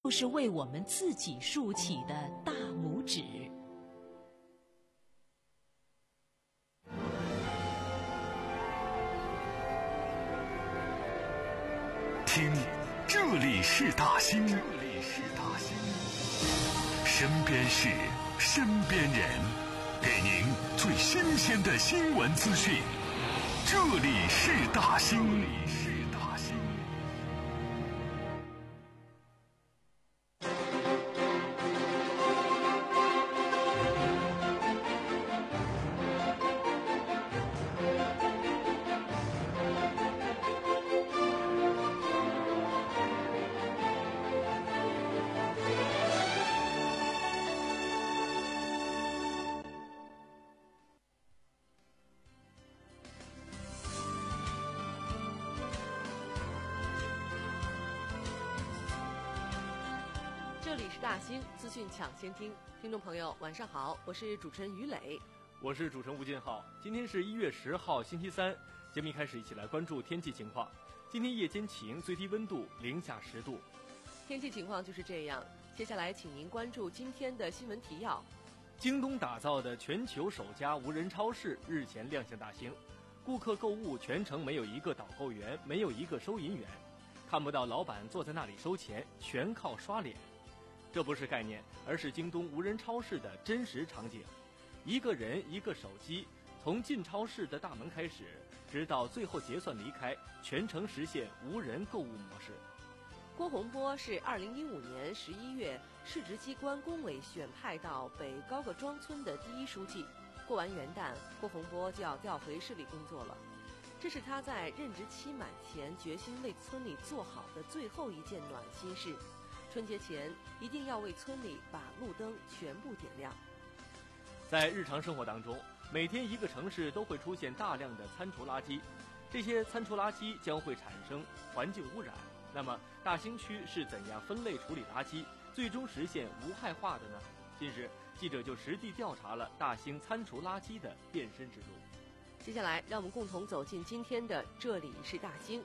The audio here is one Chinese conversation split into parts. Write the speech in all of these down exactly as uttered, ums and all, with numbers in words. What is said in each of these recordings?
就是为我们自己竖起的大拇指。 听，这里是大兴，这里是大兴，身边事，身边人，给您最新鲜的新闻资讯。这里是大兴，这里是大兴。 这里是大兴资讯抢先听，听众朋友晚上好，我是主持人于磊， 我是主持人吴金浩。今天是一月十号星期三，节目一开始一起来关注天气情况。今天夜间晴，最低温度零下十度。 天气情况就是这样。接下来请您关注今天的新闻提要。 京东打造的全球首家无人超市日前亮相大兴，顾客购物全程没有一个导购员，没有一个收银员，看不到老板坐在那里收钱，全靠刷脸。这不是概念，而是京东无人超市的真实场景。一个人一个手机，从进超市的大门开始，直到最后结算离开，全程实现无人购物模式。 郭洪波是二零一五年十一月市直机关工委选派到北高各庄村的第一书记。过完元旦，郭洪波就要调回市里工作了。这是他在任职期满前决心为村里做好的最后一件暖心事。春节前一定要为村里把路灯全部点亮。 在日常生活当中，每天一个城市都会出现大量的餐厨垃圾，这些餐厨垃圾将会产生环境污染。那么大兴区是怎样分类处理垃圾，最终实现无害化的呢？近日记者就实地调查了大兴餐厨垃圾的变身之路。 接下来让我们共同走进今天的这里是大兴。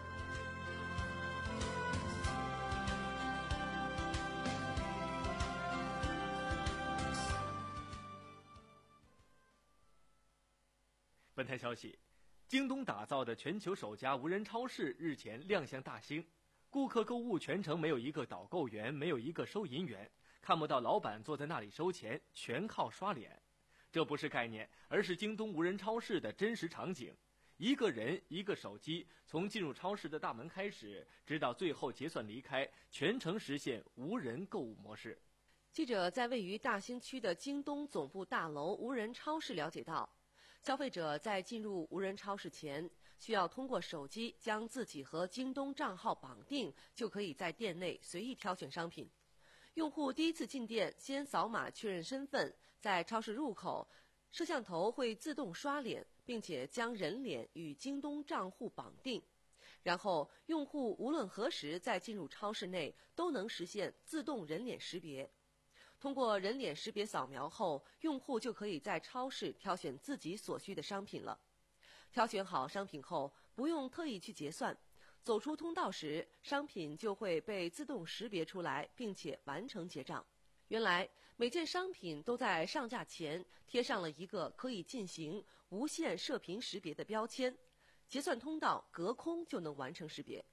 本台消息，京东打造的全球首家无人超市日前亮相大兴，顾客购物全程没有一个导购员，没有一个收银员，看不到老板坐在那里收钱，全靠刷脸。这不是概念，而是京东无人超市的真实场景。一个人一个手机，从进入超市的大门开始，直到最后结算离开，全程实现无人购物模式。 记者在位于大兴区的京东总部大楼无人超市了解到，消费者在进入无人超市前，需要通过手机将自己和京东账号绑定，就可以在店内随意挑选商品。用户第一次进店，先扫码确认身份，在超市入口，摄像头会自动刷脸，并且将人脸与京东账户绑定。然后，用户无论何时在进入超市内，都能实现自动人脸识别。通过人脸识别扫描后，用户就可以在超市挑选自己所需的商品了。挑选好商品后，不用特意去结算，走出通道时，商品就会被自动识别出来，并且完成结账。原来，每件商品都在上架前贴上了一个可以进行无线射频识别的标签，结算通道隔空就能完成识别。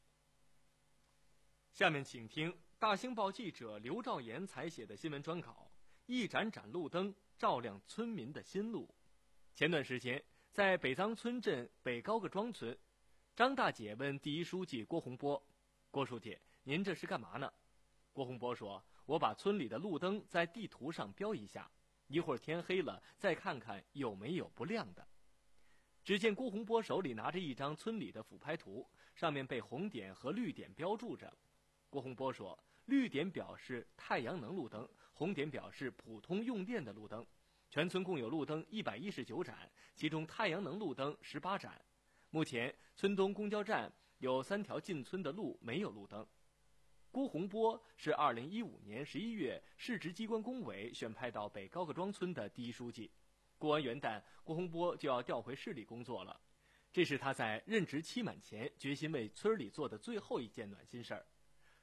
下面请听大兴报记者刘兆岩采写的新闻专稿，一盏盏路灯照亮村民的心路。前段时间，在北藏村镇北高各庄村，张大姐问第一书记郭洪波：“郭书记，您这是干嘛呢？”郭洪波说：“我把村里的路灯在地图上标一下，一会儿天黑了再看看有没有不亮的。”只见郭洪波手里拿着一张村里的俯拍图，上面被红点和绿点标注着。郭洪波说，绿点表示太阳能路灯，红点表示普通用电的路灯。全村共有路灯一百一十九盏，其中太阳能路灯十八盏。目前村东公交站有三条进村的路没有路灯。郭洪波是二零一五年十一月市直机关工委选派到北高各庄村的第一书记。过完元旦，郭洪波就要调回市里工作了。这是他在任职期满前决心为村里做的最后一件暖心事儿。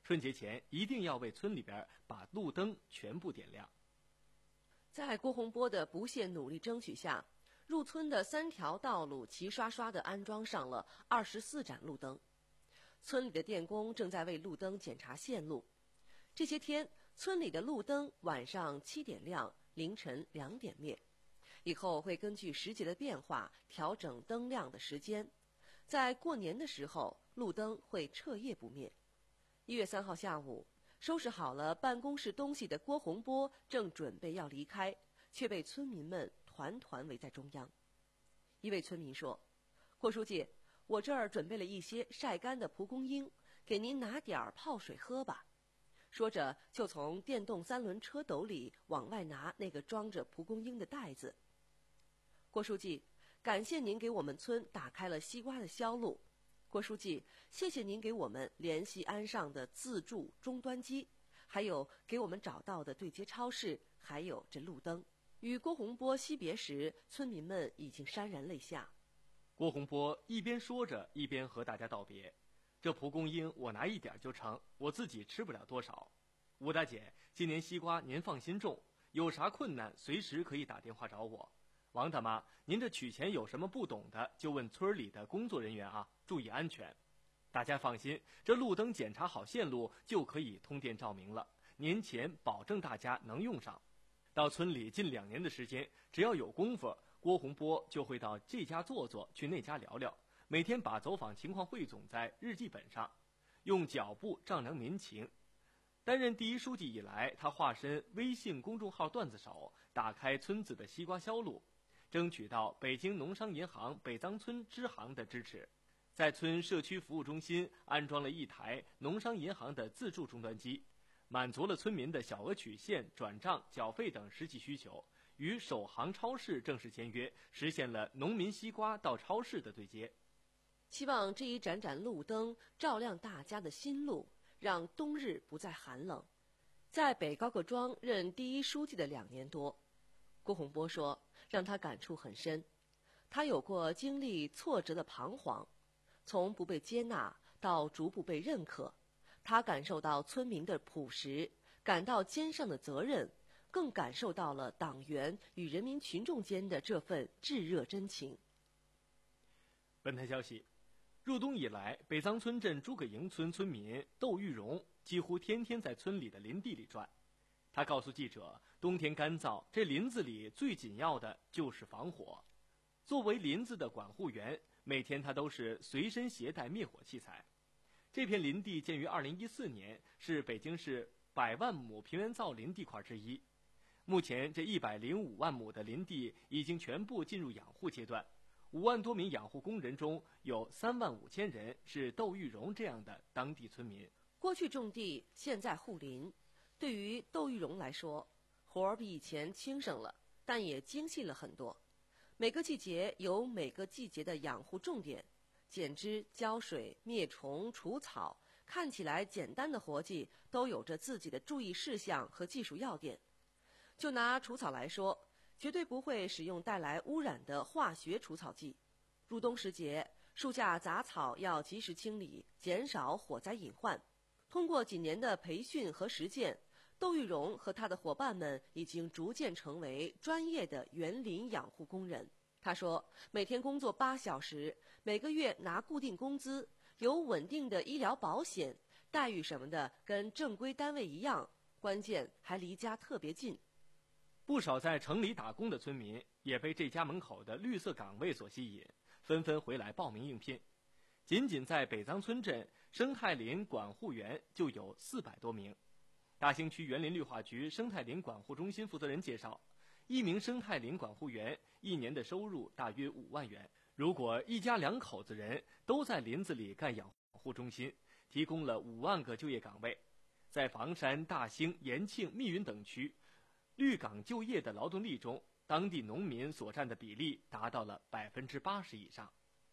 春节前一定要为村里边把路灯全部点亮。 在郭洪波的不懈努力争取下，入村的三条道路齐刷刷地安装上了二十四盏路灯。村里的电工正在为路灯检查线路。这些天，村里的路灯晚上七点亮，凌晨两点灭。以后会根据时节的变化调整灯亮的时间。在过年的时候，路灯会彻夜不灭。一月三号下午，收拾好了办公室东西的郭洪波正准备要离开，却被村民们团团围在中央。一位村民说：“郭书记，我这儿准备了一些晒干的蒲公英，给您拿点儿泡水喝吧。”说着，就从电动三轮车斗里往外拿那个装着蒲公英的袋子。郭书记，感谢您给我们村打开了西瓜的销路。郭书记，谢谢您给我们联系安上的自助终端机，还有给我们找到的对接超市，还有这路灯。与郭洪波惜别时，村民们已经潸然泪下。 郭洪波一边说着，一边和大家道别。这蒲公英我拿一点就成，我自己吃不了多少。吴大姐，今年西瓜您放心种，有啥困难随时可以打电话找我。王大妈，您这取钱有什么不懂的，就问村里的工作人员啊，注意安全。大家放心，这路灯检查好线路就可以通电照明了，年前保证大家能用上。到村里近两年的时间，只要有功夫，郭洪波就会到这家坐坐，去那家聊聊，每天把走访情况汇总在日记本上，用脚步丈量民情。担任第一书记以来，他化身微信公众号段子手，打开村子的西瓜销路，争取到北京农商银行北藏村支行的支持，在村社区服务中心安装了一台农商银行的自助终端机，满足了村民的小额取现、转账、缴费等实际需求，与首行超市正式签约，实现了农民西瓜到超市的对接。 希望这一盏盏路灯照亮大家的心路，让冬日不再寒冷。在北高个庄任第一书记的两年多，郭洪波说，让他感触很深。他有过经历挫折的彷徨，从不被接纳到逐步被认可，他感受到村民的朴实，感到肩上的责任，更感受到了党员与人民群众间的这份炙热真情。 本台消息，入冬以来，北藏村镇诸葛营村村民窦玉荣几乎天天在村里的林地里转。他告诉记者，冬天干燥，这林子里最紧要的就是防火。作为林子的管护员，每天他都是随身携带灭火器材。这片林地建于二零一四年，是北京市百万亩平原造林地块之一。目前这一百零五万亩的林地已经全部进入养护阶段，五万多名养护工人中有三万五千人是窦玉荣这样的当地村民。 过去种地，现在护林，对于窦玉荣来说，活儿比以前轻省了，但也精细了很多。每个季节有每个季节的养护重点，剪枝、浇水、灭虫、除草，看起来简单的活计都有着自己的注意事项和技术要点。就拿除草来说，绝对不会使用带来污染的化学除草剂。入冬时节，树下杂草要及时清理，减少火灾隐患。通过几年的培训和实践，窦玉荣和他的伙伴们已经逐渐成为专业的园林养护工人。他说，每天工作八小时，每个月拿固定工资，有稳定的医疗保险，待遇什么的跟正规单位一样，关键还离家特别近。 不少在城里打工的村民也被这家门口的绿色岗位所吸引，纷纷回来报名应聘。仅仅在北藏村镇，生态林管护员就有四百多名。大兴区园林绿化局生态林管护中心负责人介绍，一名生态林管护员一年的收入大约五万元。如果一家两口子人都在林子里干养护中心，提供了五万个就业岗位。在房山、大兴、延庆、密云等区，绿岗就业的劳动力中，当地农民所占的比例达到了百分之八十以上。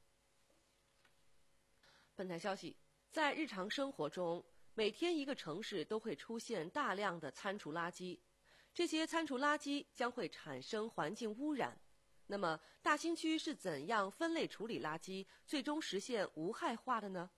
本台消息，在日常生活中，每天一个城市都会出现大量的餐厨垃圾，这些餐厨垃圾将会产生环境污染。那么，大兴区是怎样分类处理垃圾，最终实现无害化的呢？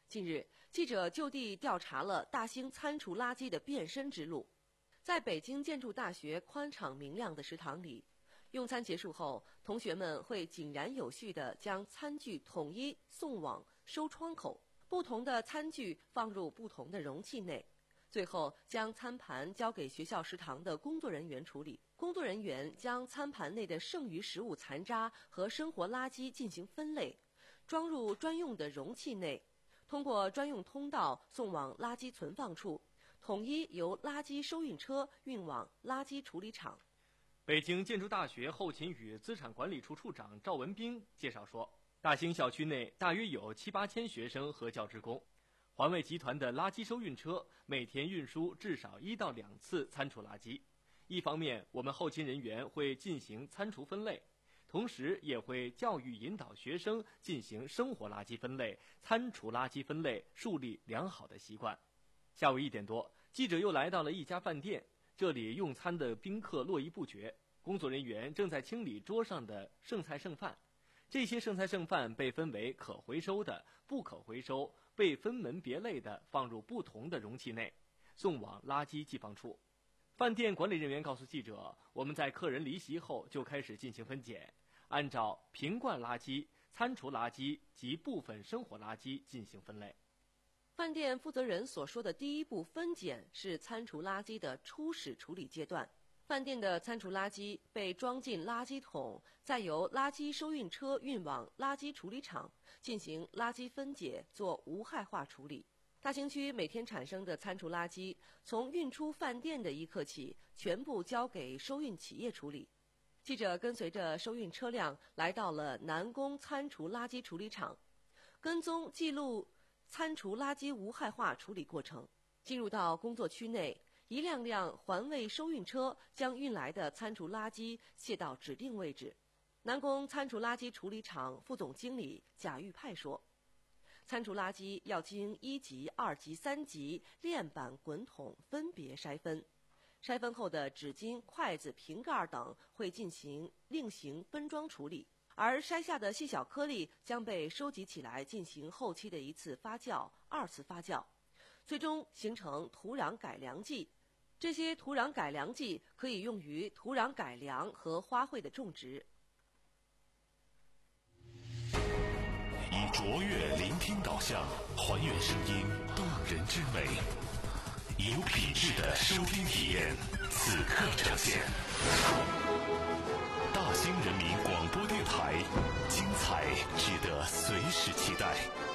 近日，记者就地调查了大兴餐厨垃圾的变身之路。在北京建筑大学宽敞明亮的食堂里，用餐结束后，同学们会井然有序地将餐具统一送往收窗口，不同的餐具放入不同的容器内，最后将餐盘交给学校食堂的工作人员处理。工作人员将餐盘内的剩余食物残渣和生活垃圾进行分类，装入专用的容器内，通过专用通道送往垃圾存放处，统一由垃圾收运车运往垃圾处理厂。 北京建筑大学后勤与资产管理处处长赵文斌介绍说，大兴校区内大约有七八千学生和教职工，环卫集团的垃圾收运车每天运输至少一到两次餐厨垃圾。一方面，我们后勤人员会进行餐厨分类，同时也会教育引导学生进行生活垃圾分类、餐厨垃圾分类，树立良好的习惯。下午一点多，记者又来到了一家饭店，这里用餐的宾客络绎不绝，工作人员正在清理桌上的剩菜剩饭。这些剩菜剩饭被分为可回收的、不可回收，被分门别类地放入不同的容器内，送往垃圾寄放处。饭店管理人员告诉记者，我们在客人离席后就开始进行分拣，按照瓶罐垃圾、餐厨垃圾及部分生活垃圾进行分类。 饭店负责人所说的第一步分拣是餐厨垃圾的初始处理阶段。饭店的餐厨垃圾被装进垃圾桶，再由垃圾收运车运往垃圾处理厂进行垃圾分解，做无害化处理。大兴区每天产生的餐厨垃圾，从运出饭店的一刻起，全部交给收运企业处理。记者跟随着收运车辆来到了南宫餐厨垃圾处理厂，跟踪记录餐厨垃圾无害化处理过程。进入到工作区内，一辆辆环卫收运车将运来的餐厨垃圾卸到指定位置。南宫餐厨垃圾处理厂副总经理贾玉派说，餐厨垃圾要经一级、二级、三级链板滚筒分别筛分，筛分后的纸巾、筷子、瓶盖等会进行另行分装处理，而筛下的细小颗粒将被收集起来进行后期的一次发酵、二次发酵，最终形成土壤改良剂。这些土壤改良剂可以用于土壤改良和花卉的种植。 以卓越聆听导向，还原声音动人之美，以有品质的收听体验，此刻呈现。大兴人民广播电台，精彩值得随时期待。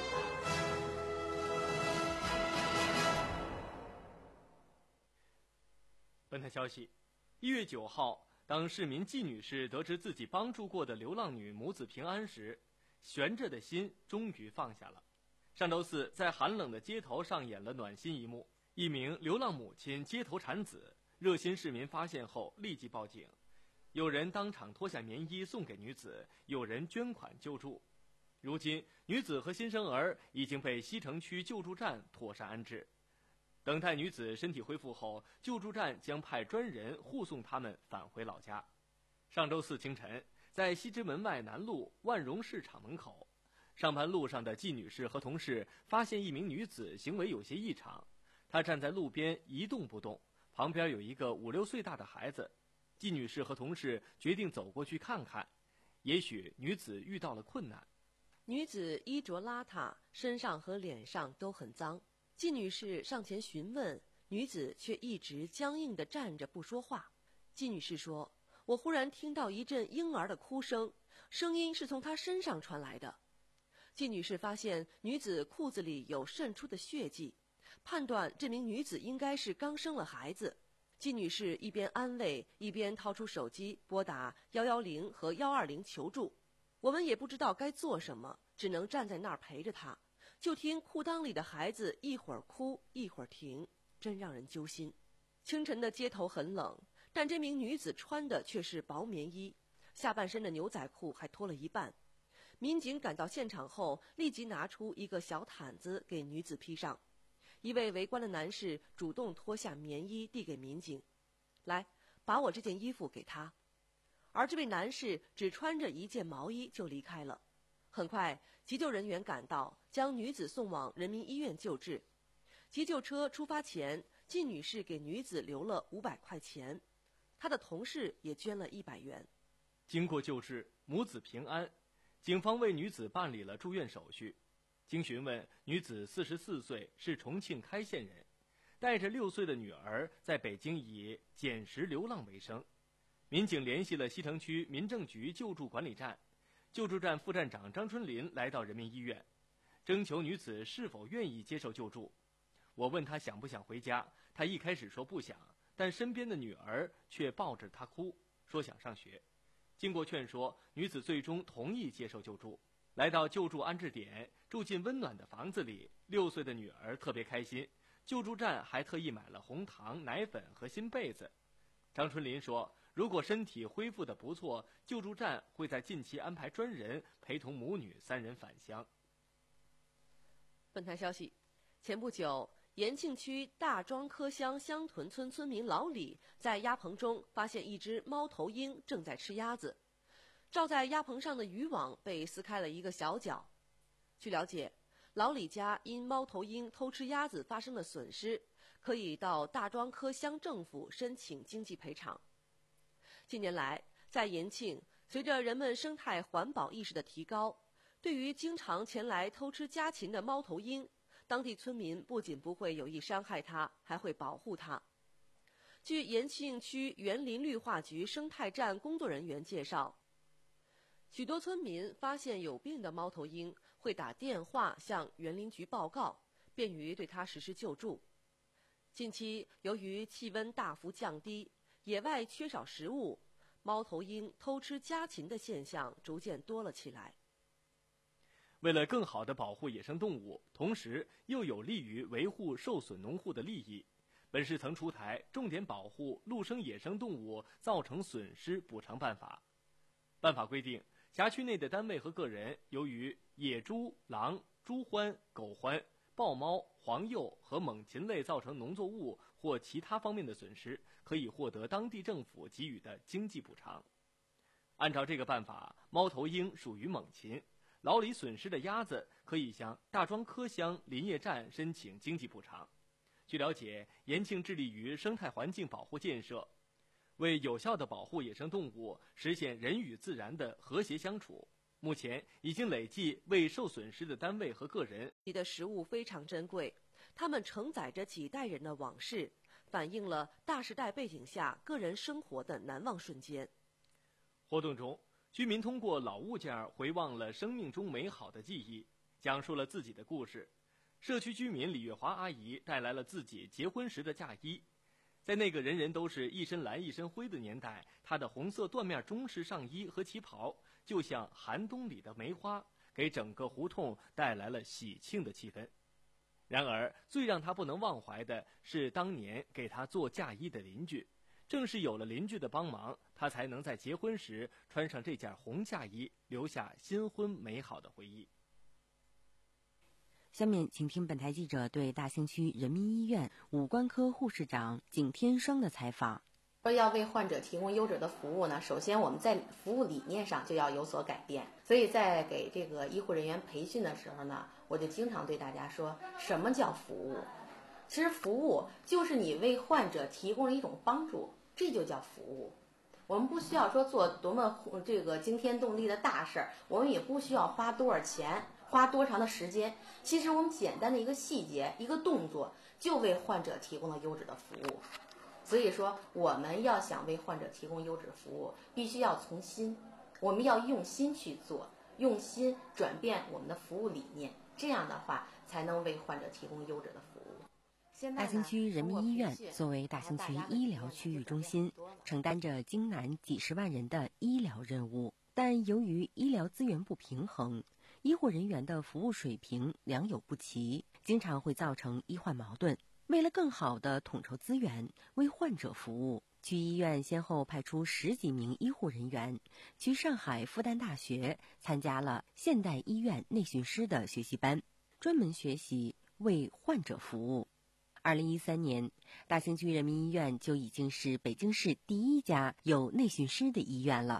本台消息，一月九号，当市民季女士得知自己帮助过的流浪女母子平安时，悬着的心终于放下了。上周四，在寒冷的街头上演了暖心一幕，一名流浪母亲街头产子，热心市民发现后立即报警，有人当场脱下棉衣送给女子，有人捐款救助。如今，女子和新生儿已经被西城区救助站妥善安置。等待女子身体恢复后，救助站将派专人护送他们返回老家。上周四清晨，在西直门外南路万荣市场门口，上班路上的季女士和同事发现一名女子行为有些异常，她站在路边一动不动，旁边有一个五六岁大的孩子。季女士和同事决定走过去看看，也许女子遇到了困难。 女子衣着邋遢，身上和脸上都很脏。季女士上前询问，女子却一直僵硬地站着不说话。季女士说，我忽然听到一阵婴儿的哭声，声音是从她身上传来的。季女士发现女子裤子里有渗出的血迹，判断这名女子应该是刚生了孩子。季女士一边安慰，一边掏出手机拨打一一零和一二零求助。我们也不知道该做什么，只能站在那儿陪着她。就听裤裆里的孩子一会儿哭一会儿停，真让人揪心。清晨的街头很冷，但这名女子穿的却是薄棉衣，下半身的牛仔裤还脱了一半。民警赶到现场后，立即拿出一个小毯子给女子披上。一位围观的男士主动脱下棉衣递给民警，来，把我这件衣服给他。而这位男士只穿着一件毛衣就离开了。 很快，急救人员赶到，将女子送往人民医院救治。急救车出发前，靳女士给女子留了五百块钱，她的同事也捐了一百元。 经过救治，母子平安，警方为女子办理了住院手续。经询问，女子四十四岁，是重庆开县人，带着六岁的女儿在北京以捡拾流浪为生。民警联系了西城区民政局救助管理站，救助站副站长张春林来到人民医院，征求女子是否愿意接受救助。我问她想不想回家，她一开始说不想，但身边的女儿却抱着她哭，说想上学。经过劝说，女子最终同意接受救助。来到救助安置点，住进温暖的房子里，六岁的女儿特别开心。救助站还特意买了红糖、奶粉和新被子。张春林说，如果身体恢复得不错，救助站会在近期安排专人陪同母女三人返乡。 本台消息，前不久，延庆区大庄科乡乡屯村村民老李在鸭棚中发现一只猫头鹰正在吃鸭子，罩在鸭棚上的渔网被撕开了一个小角。据了解，老李家因猫头鹰偷吃鸭子发生的损失，可以到大庄科乡政府申请经济赔偿。近年来，在延庆，随着人们生态环保意识的提高，对于经常前来偷吃家禽的猫头鹰，当地村民不仅不会有意伤害它，还会保护它。据延庆区园林绿化局生态站工作人员介绍，许多村民发现有病的猫头鹰会打电话向园林局报告，便于对它实施救助。近期，由于气温大幅降低，野外缺少食物，猫头鹰偷吃家禽的现象逐渐多了起来。 为了更好地保护野生动物，同时又有利于维护受损农户的利益，本市曾出台重点保护陆生野生动物造成损失补偿办法。办法规定，辖区内的单位和个人由于野猪、狼、猪獾、狗獾、豹猫、黄鼬和猛禽类造成农作物或其他方面的损失，可以获得当地政府给予的经济补偿。按照这个办法，猫头鹰属于猛禽，老李损失的鸭子可以向大庄科乡林业站申请经济补偿。据了解，延庆致力于生态环境保护建设，为有效地保护野生动物，实现人与自然的和谐相处。目前已经累计为受损失的单位和个人。 你的食物非常珍贵，它们承载着几代人的往事，反映了大时代背景下个人生活的难忘瞬间。 活动中，居民通过老物件回望了生命中美好的记忆，讲述了自己的故事。社区居民李月华阿姨带来了自己结婚时的嫁衣。在那个人人都是一身蓝一身灰的年代，她的红色缎面中式上衣和旗袍就像寒冬里的梅花，给整个胡同带来了喜庆的气氛。然而，最让她不能忘怀的是当年给她做嫁衣的邻居。正是有了邻居的帮忙，她才能在结婚时穿上这件红嫁衣，留下新婚美好的回忆。 下面请听本台记者对大兴区人民医院五官科护士长景天生的采访。 说要为患者提供优质的服务呢，首先我们在服务理念上就要有所改变。所以在给这个医护人员培训的时候呢，我就经常对大家说，什么叫服务？其实服务就是你为患者提供了一种帮助，这就叫服务。我们不需要说做多么这个惊天动地的大事儿，我们也不需要花多少钱，花多长的时间。其实我们简单的一个细节，一个动作，就为患者提供了优质的服务。所以说，我们要想为患者提供优质服务，必须要从心，我们要用心去做，用心转变我们的服务理念，这样的话才能为患者提供优质的服务。 大兴区人民医院作为大兴区医疗区域中心，承担着京南几十万人的医疗任务，但由于医疗资源不平衡，医护人员的服务水平良莠不齐，经常会造成医患矛盾。为了更好地统筹资源，为患者服务，区医院先后派出十几名医护人员去上海复旦大学参加了现代医院内训师的学习班，专门学习为患者服务。二零一三年，大兴区人民医院就已经是北京市第一家有内训师的医院了。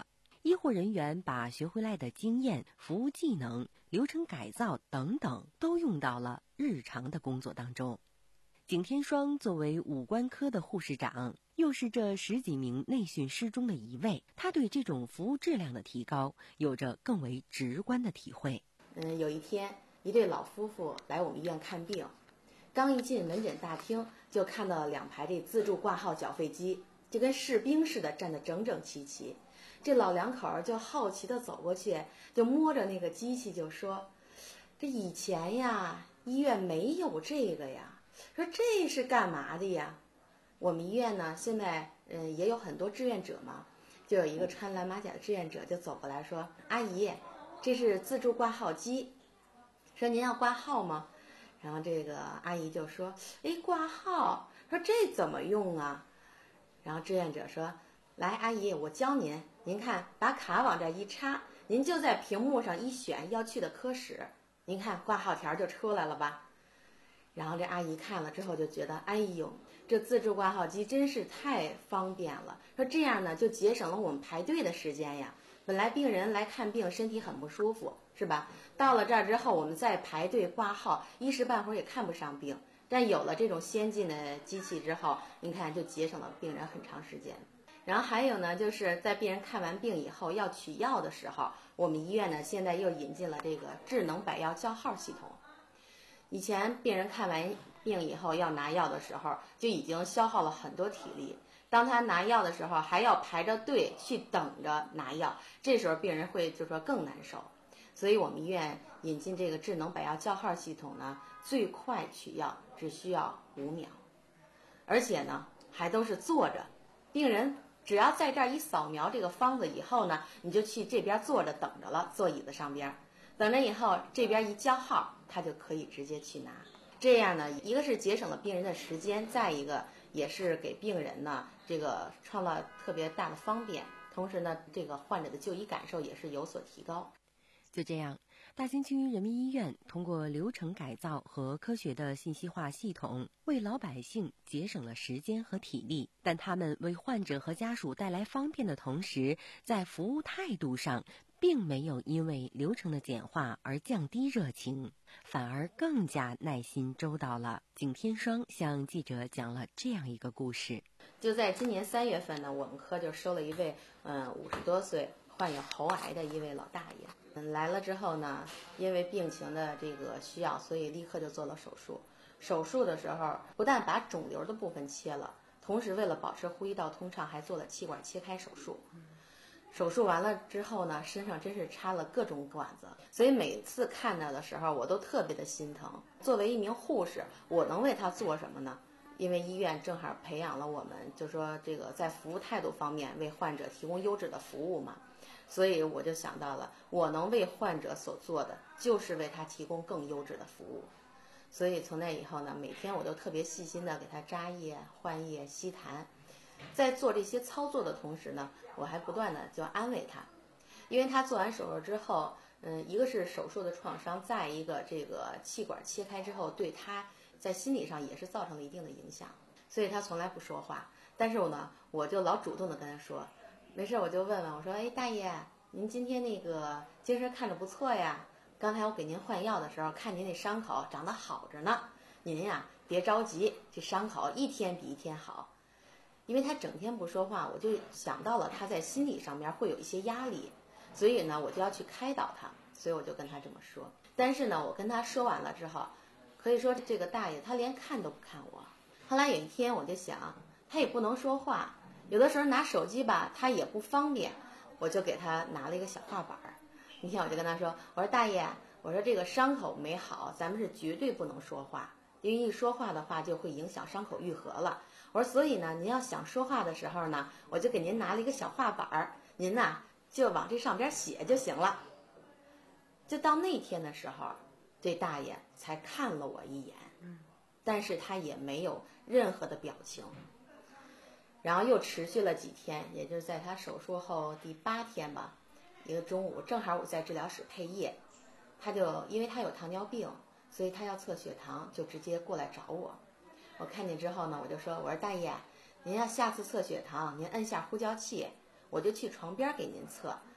医护人员把学回来的经验、服务技能、流程改造等等都用到了日常的工作当中。景天双作为五官科的护士长，又是这十几名内训师中的一位，他对这种服务质量的提高有着更为直观的体会。 嗯，有一天，一对老夫妇来我们医院看病，刚一进门诊大厅，就看到了两排这自助挂号缴费机，就跟士兵似的站得整整齐齐。这老两口就好奇地走过去，就摸着那个机器就说：“这以前呀，医院没有这个呀。说这是干嘛的呀？”我们医院呢，现在嗯也有很多志愿者嘛，就有一个穿蓝马甲的志愿者就走过来说：“阿姨，这是自助挂号机，说您要挂号吗？”然后这个阿姨就说：“哎，挂号，说这怎么用啊？”然后志愿者说：“来，阿姨，我教您，您看，把卡往这一插，您就在屏幕上一选要去的科室，您看挂号条就出来了吧？”然后这阿姨看了之后就觉得，哎呦，这自助挂号机真是太方便了。说这样呢，就节省了我们排队的时间呀。本来病人来看病，身体很不舒服，是吧？到了这儿之后，我们再排队挂号，一时半会儿也看不上病。但有了这种先进的机器之后，你看就节省了病人很长时间。然后还有呢，就是在病人看完病以后要取药的时候，我们医院呢现在又引进了这个智能百药叫号系统。以前病人看完病以后要拿药的时候，就已经消耗了很多体力。当他拿药的时候，还要排着队去等着拿药，这时候病人会就说更难受。所以我们医院引进这个智能百药叫号系统呢，最快取药只需要五秒，而且呢还都是坐着，病人只要在这儿一扫描这个方子以后呢，你就去这边坐着等着了，坐椅子上边等着以后，这边一叫号，他就可以直接去拿。这样呢，一个是节省了病人的时间，再一个也是给病人呢这个创造特别大的方便，同时呢，这个患者的就医感受也是有所提高。 就这样，大兴区人民医院通过流程改造和科学的信息化系统，为老百姓节省了时间和体力。但他们为患者和家属带来方便的同时，在服务态度上并没有因为流程的简化而降低热情，反而更加耐心周到了。景天双向记者讲了这样一个故事： 就在今年三月份呢，我们科就收了一位嗯五十多岁患有喉癌的一位老大爷。嗯，来了之后呢，因为病情的这个需要，所以立刻就做了手术。手术的时候，不但把肿瘤的部分切了，同时为了保持呼吸道通畅，还做了气管切开手术。手术完了之后呢，身上真是插了各种管子，所以每次看到的时候，我都特别的心疼。作为一名护士，我能为他做什么呢？因为医院正好培养了我们，就说这个在服务态度方面为患者提供优质的服务嘛，所以我就想到了，我能为患者所做的就是为他提供更优质的服务。所以从那以后呢，每天我都特别细心的给他扎液、换液、吸痰。在做这些操作的同时呢，我还不断的就安慰他，因为他做完手术之后，嗯，一个是手术的创伤，再一个这个气管切开之后，对他在心理上也是造成了一定的影响，所以他从来不说话。但是我呢，我就老主动的跟他说，没事我就问问，我说，哎，大爷，您今天那个精神看着不错呀，刚才我给您换药的时候，看您那伤口长得好着呢，您呀别着急，这伤口一天比一天好。因为他整天不说话，我就想到了他在心理上面会有一些压力，所以呢，我就要去开导他，所以我就跟他这么说。但是呢，我跟他说完了之后，可以说这个大爷他连看都不看我。后来有一天我就想，他也不能说话，有的时候拿手机吧，他也不方便，我就给他拿了一个小画板儿。那天我就跟他说，我说大爷，我说这个伤口没好，咱们是绝对不能说话，因为一说话的话就会影响伤口愈合了。我说，所以呢，您要想说话的时候呢，我就给您拿了一个小画板儿，您呐就往这上边写就行了。就到那天的时候，这大爷才看了我一眼，但是他也没有任何的表情。然后又持续了几天，也就是在他手术后第八天吧，一个中午，正好我在治疗室配液，他就因为他有糖尿病，所以他要测血糖，就直接过来找我。我看见之后呢，我就说，我说大爷，您要下次测血糖，您摁下呼叫器，我就去床边给您测，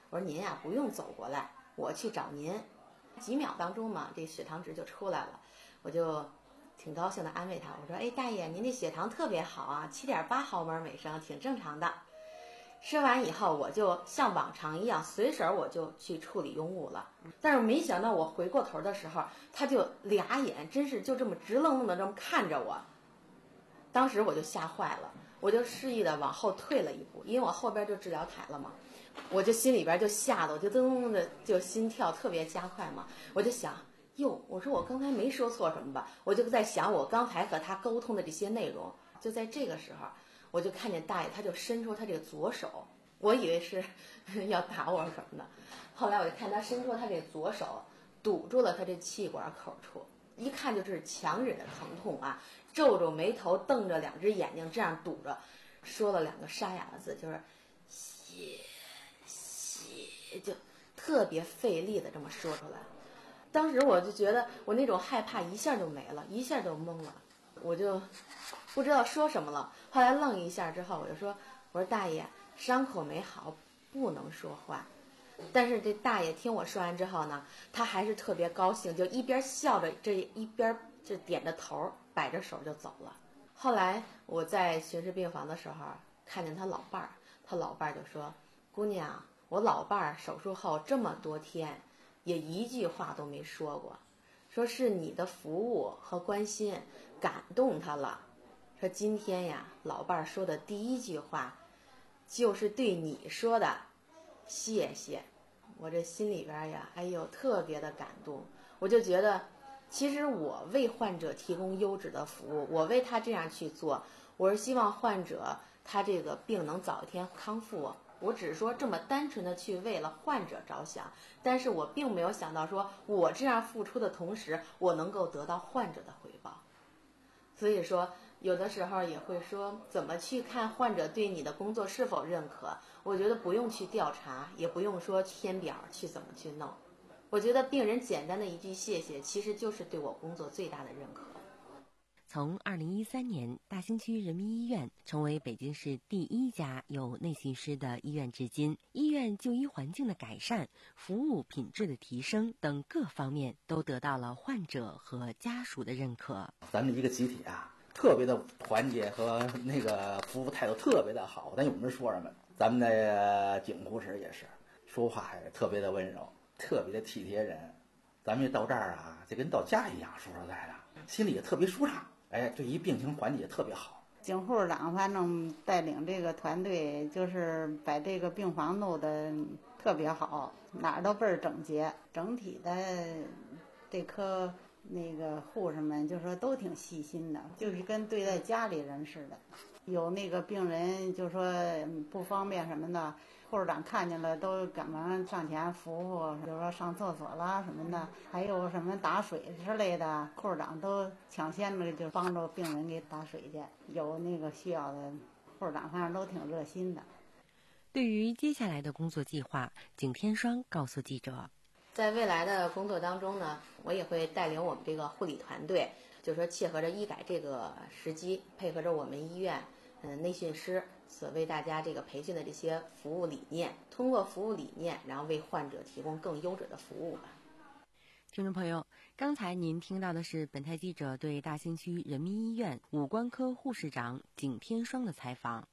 我说您呀不用走过来，我去找您。几秒当中嘛，这血糖值就出来了，我就挺高兴的安慰他，我说哎大爷，您这血糖特别好啊，七点八毫摩每升，挺正常的。说完以后，我就像往常一样，随手我就去处理拥物了。但是没想到我回过头的时候，他就俩眼真是就这么直愣愣的这么看着我。当时我就吓坏了，我就示意的往后退了一步，因为我后边就治疗台了嘛，我就心里边就吓得我就噔噔的就心跳特别加快嘛，我就想哟，我说我刚才没说错什么吧？我就在想我刚才和他沟通的这些内容。就在这个时候，我就看见大爷他就伸出他这个左手，我以为是要打我什么的，后来我就看他伸出他这左手堵住了他这气管口处，一看就是强忍的疼痛啊，皱皱眉头，瞪着两只眼睛这样堵着，说了两个沙哑的字，就是血血，就特别费力的这么说出来。当时我就觉得我那种害怕一下就没了，一下就懵了，我就不知道说什么了。后来愣一下之后，我就说我说大爷，伤口没好不能说话。但是这大爷听我说完之后呢，他还是特别高兴，就一边笑着这一边就点着头摆着手就走了。后来我在巡视病房的时候看见他老伴儿，他老伴儿就说姑娘，我老伴儿手术后这么多天也一句话都没说过，说是你的服务和关心感动他了，说今天呀老伴儿说的第一句话就是对你说的谢谢。我这心里边呀哎呦特别的感动，我就觉得其实我为患者提供优质的服务，我为他这样去做，我是希望患者他这个病能早一天康复，我只是说这么单纯的去为了患者着想，但是我并没有想到说我这样付出的同时我能够得到患者的回报。所以说有的时候也会说怎么去看患者对你的工作是否认可，我觉得不用去调查，也不用说填表去怎么去弄，我觉得病人简单的一句谢谢其实就是对我工作最大的认可。 从二零一三年大兴区人民医院成为北京市第一家有内训师的医院至今，医院就医环境的改善、服务品质的提升等各方面都得到了患者和家属的认可。 咱们一个集体啊特别的团结和那个服务态度特别的好，咱有什么说什么。咱们的警护士也是说话也特别的温柔，特别的体贴人，咱们一到这儿啊就跟到家一样，说实在的心里也特别舒畅，哎，对于病情缓解特别好。 警护士长反正带领这个团队，就是把这个病房弄得特别好，哪儿都倍儿整洁，整体的这科那个护士们就说都挺细心的，就是跟对待家里人似的。有那个病人就说不方便什么的，护士长看见了都赶忙上前扶扶，比如说上厕所啦什么的，还有什么打水之类的，护士长都抢先的就帮助病人给打水去。有那个需要的，护士长反正都挺热心的。 对于接下来的工作计划，景天双告诉记者， 在未来的工作当中呢，我也会带领我们这个护理团队，就是说切合着医改这个时机，配合着我们医院嗯内训师所为大家这个培训的这些服务理念，通过服务理念，然后为患者提供更优质的服务吧。 听众朋友，刚才您听到的是本台记者对大兴区人民医院五官科护士长景天双的采访。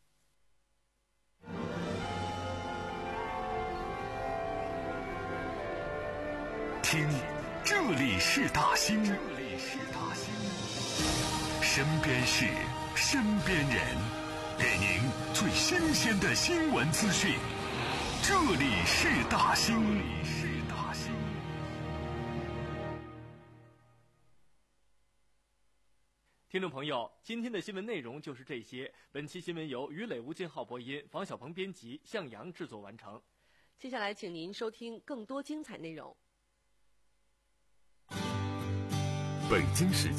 听，这里是大兴，这里是大兴，身边事，身边人，给您最新鲜的新闻资讯。这里是大兴，这里是大兴。 听众朋友，今天的新闻内容就是这些。本期新闻由于磊、吴金浩播音，房小鹏编辑，向阳制作完成。 接下来，请您收听更多精彩内容。 北京时间